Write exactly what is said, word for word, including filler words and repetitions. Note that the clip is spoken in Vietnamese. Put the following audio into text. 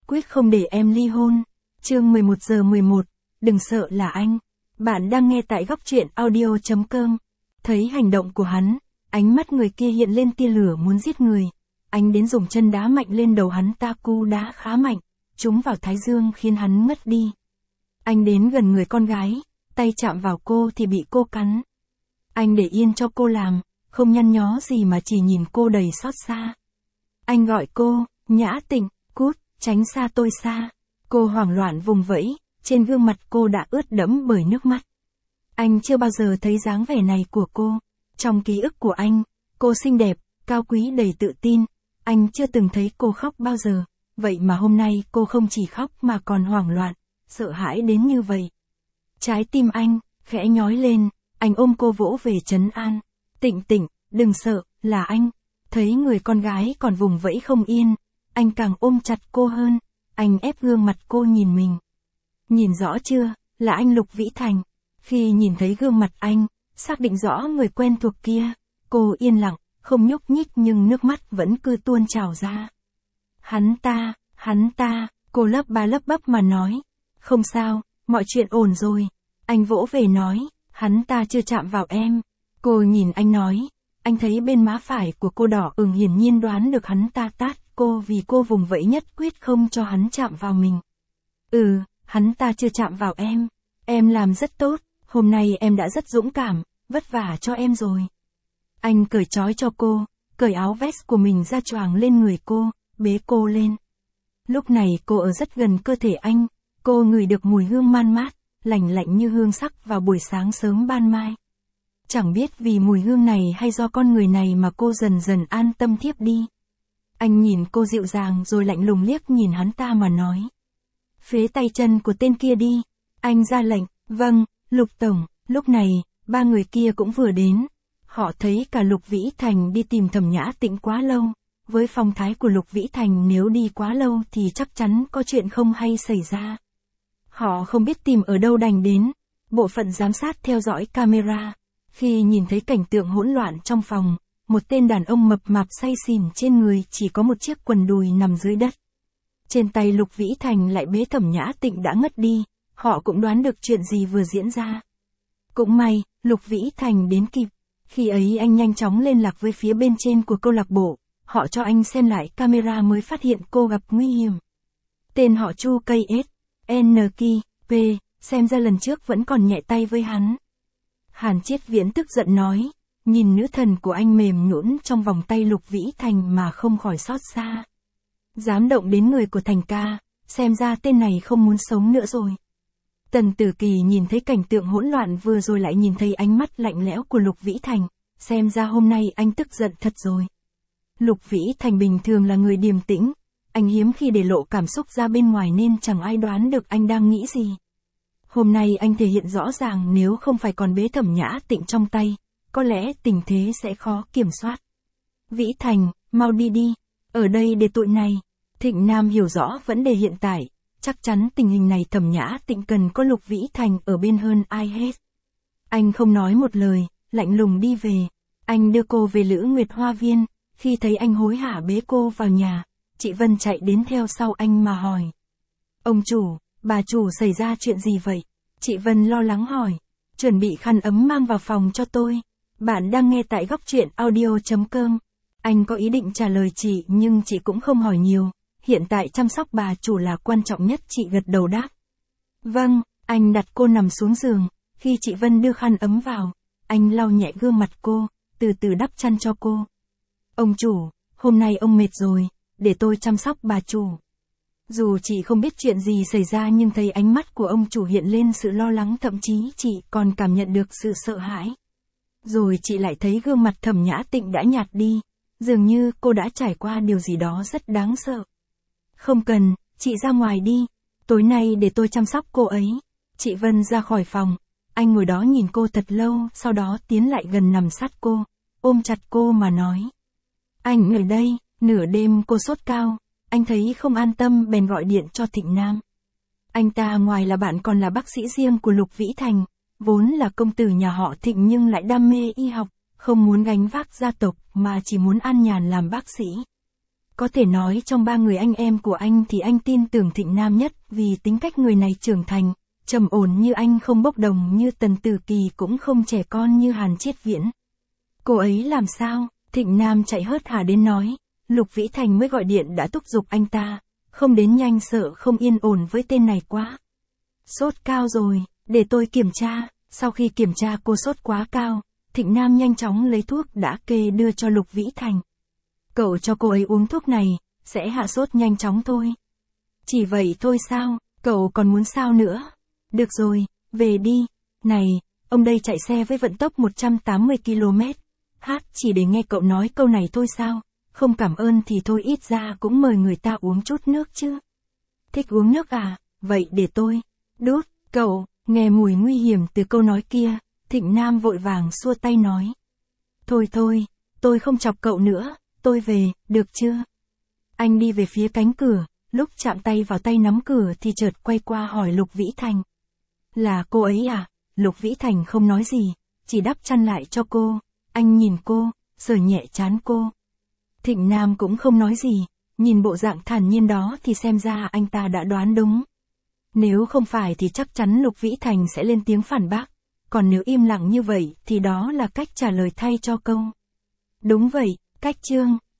quyết không để em ly hôn. Chương mười một giờ mười một, đừng sợ là anh. Bạn đang nghe tại góc truyện audio chấm com. Thấy hành động của hắn, ánh mắt người kia hiện lên tia lửa muốn giết người. Anh đến dùng chân đá mạnh lên đầu hắn ta, cú đá khá mạnh, trúng vào thái dương khiến hắn ngất đi. Anh đến gần người con gái, tay chạm vào cô thì bị cô cắn. Anh để yên cho cô làm, không nhăn nhó gì mà chỉ nhìn cô đầy xót xa. Anh gọi cô, Nhã Tịnh, cút, tránh xa tôi xa. Cô hoảng loạn vùng vẫy, trên gương mặt cô đã ướt đẫm bởi nước mắt. Anh chưa bao giờ thấy dáng vẻ này của cô. Trong ký ức của anh, cô xinh đẹp, cao quý đầy tự tin. Anh chưa từng thấy cô khóc bao giờ. Vậy mà hôm nay cô không chỉ khóc mà còn hoảng loạn, sợ hãi đến như vậy. Trái tim anh, khẽ nhói lên, anh ôm cô vỗ về trấn an. Tịnh Tịnh, đừng sợ, là anh. Thấy người con gái còn vùng vẫy không yên, anh càng ôm chặt cô hơn. Anh ép gương mặt cô nhìn mình. Nhìn rõ chưa, là anh Lục Vĩ Thành. Khi nhìn thấy gương mặt anh, xác định rõ người quen thuộc kia, cô yên lặng, không nhúc nhích nhưng nước mắt vẫn cứ tuôn trào ra. Hắn ta, hắn ta, cô lắp ba lắp bắp mà nói. Không sao, mọi chuyện ổn rồi. Anh vỗ về nói, hắn ta chưa chạm vào em. Cô nhìn anh nói, anh thấy bên má phải của cô đỏ ửng, hiển nhiên đoán được hắn ta tát cô vì cô vùng vẫy nhất quyết không cho hắn chạm vào mình. Ừ, hắn ta chưa chạm vào em. Em làm rất tốt, hôm nay em đã rất dũng cảm, vất vả cho em rồi. Anh cởi trói cho cô, cởi áo vest của mình ra choàng lên người cô, bế cô lên. Lúc này cô ở rất gần cơ thể anh, cô ngửi được mùi hương man mát, lạnh lạnh như hương sắc vào buổi sáng sớm ban mai. Chẳng biết vì mùi hương này hay do con người này mà cô dần dần an tâm thiếp đi. Anh nhìn cô dịu dàng rồi lạnh lùng liếc nhìn hắn ta mà nói. Phế tay chân của tên kia đi. Anh ra lệnh, vâng, Lục Tổng. Lúc này, ba người kia cũng vừa đến. Họ thấy cả Lục Vĩ Thành đi tìm Thẩm Nhã Tịnh quá lâu. Với phong thái của Lục Vĩ Thành nếu đi quá lâu thì chắc chắn có chuyện không hay xảy ra. Họ không biết tìm ở đâu đành đến. Bộ phận giám sát theo dõi camera. Khi nhìn thấy cảnh tượng hỗn loạn trong phòng, một tên đàn ông mập mạp say xỉn trên người chỉ có một chiếc quần đùi nằm dưới đất. Trên tay Lục Vĩ Thành lại bế Thẩm Nhã Tịnh đã ngất đi, họ cũng đoán được chuyện gì vừa diễn ra. Cũng may, Lục Vĩ Thành đến kịp, khi ấy anh nhanh chóng liên lạc với phía bên trên của câu lạc bộ, họ cho anh xem lại camera mới phát hiện cô gặp nguy hiểm. Tên họ Chu Cây S, N K, P, xem ra lần trước vẫn còn nhẹ tay với hắn. Hàn Chiết Viễn tức giận nói, nhìn nữ thần của anh mềm nhũn trong vòng tay Lục Vĩ Thành mà không khỏi xót xa. Dám động đến người của Thành ca, xem ra tên này không muốn sống nữa rồi. Tần Tử Kỳ nhìn thấy cảnh tượng hỗn loạn vừa rồi lại nhìn thấy ánh mắt lạnh lẽo của Lục Vĩ Thành, xem ra hôm nay anh tức giận thật rồi. Lục Vĩ Thành bình thường là người điềm tĩnh, anh hiếm khi để lộ cảm xúc ra bên ngoài nên chẳng ai đoán được anh đang nghĩ gì. Hôm nay anh thể hiện rõ ràng nếu không phải còn bế Thẩm Nhã Tịnh trong tay, có lẽ tình thế sẽ khó kiểm soát. Vĩ Thành, mau đi đi, ở đây để tụi này. Thịnh Nam hiểu rõ vấn đề hiện tại, chắc chắn tình hình này Thẩm Nhã Tịnh cần có Lục Vĩ Thành ở bên hơn ai hết. Anh không nói một lời, lạnh lùng đi về. Anh đưa cô về Lữ Nguyệt Hoa Viên, khi thấy anh hối hả bế cô vào nhà, chị Vân chạy đến theo sau anh mà hỏi. Ông chủ, bà chủ xảy ra chuyện gì vậy? Chị Vân lo lắng hỏi. Chuẩn bị khăn ấm mang vào phòng cho tôi. Bạn đang nghe tại góc truyện audio chấm com. Anh có ý định trả lời chị nhưng chị cũng không hỏi nhiều. Hiện tại chăm sóc bà chủ là quan trọng nhất, chị gật đầu đáp. Vâng, anh đặt cô nằm xuống giường. Khi chị Vân đưa khăn ấm vào, anh lau nhẹ gương mặt cô, từ từ đắp chăn cho cô. Ông chủ, hôm nay ông mệt rồi, để tôi chăm sóc bà chủ. Dù chị không biết chuyện gì xảy ra nhưng thấy ánh mắt của ông chủ hiện lên sự lo lắng, thậm chí chị còn cảm nhận được sự sợ hãi. Rồi chị lại thấy gương mặt Thẩm Nhã Tịnh đã nhạt đi, dường như cô đã trải qua điều gì đó rất đáng sợ. Không cần, chị ra ngoài đi, tối nay để tôi chăm sóc cô ấy. Chị Vân ra khỏi phòng, anh ngồi đó nhìn cô thật lâu, sau đó tiến lại gần nằm sát cô, ôm chặt cô mà nói. Anh ở đây, nửa đêm cô sốt cao. Anh thấy không an tâm bèn gọi điện cho Thịnh Nam. Anh ta ngoài là bạn còn là bác sĩ riêng của Lục Vĩ Thành, vốn là công tử nhà họ Thịnh nhưng lại đam mê y học, không muốn gánh vác gia tộc mà chỉ muốn an nhàn làm bác sĩ. Có thể nói trong ba người anh em của anh thì anh tin tưởng Thịnh Nam nhất vì tính cách người này trưởng thành, trầm ổn như anh, không bốc đồng như Tần Tử Kỳ, cũng không trẻ con như Hàn Triết Viễn. Cô ấy làm sao? Thịnh Nam chạy hớt hà đến nói. Lục Vĩ Thành mới gọi điện đã thúc giục anh ta. Không đến nhanh, sợ không yên ổn với tên này quá. Sốt cao rồi, để tôi kiểm tra. Sau khi kiểm tra cô sốt quá cao, Thịnh Nam nhanh chóng lấy thuốc đã kê đưa cho Lục Vĩ Thành. Cậu cho cô ấy uống thuốc này, sẽ hạ sốt nhanh chóng thôi. Chỉ vậy thôi sao, cậu còn muốn sao nữa? Được rồi, về đi. Này, ông đây chạy xe với vận tốc một trăm tám mươi ki lô mét. Hát chỉ để nghe cậu nói câu này thôi sao? Không cảm ơn thì thôi, ít ra cũng mời người ta uống chút nước chứ. Thích uống nước à? Vậy để tôi. Đút, cậu, nghe mùi nguy hiểm từ câu nói kia, Thịnh Nam vội vàng xua tay nói. Thôi thôi, tôi không chọc cậu nữa, tôi về, được chưa? Anh đi về phía cánh cửa, lúc chạm tay vào tay nắm cửa thì chợt quay qua hỏi Lục Vĩ Thành. Là cô ấy à? Lục Vĩ Thành không nói gì, chỉ đắp chăn lại cho cô. Anh nhìn cô, sờ nhẹ trán cô. Thịnh Nam cũng không nói gì, nhìn bộ dạng thản nhiên đó thì xem ra anh ta đã đoán đúng. Nếu không phải thì chắc chắn Lục Vĩ Thành sẽ lên tiếng phản bác, còn nếu im lặng như vậy thì đó là cách trả lời thay cho câu. Đúng vậy, cách chương.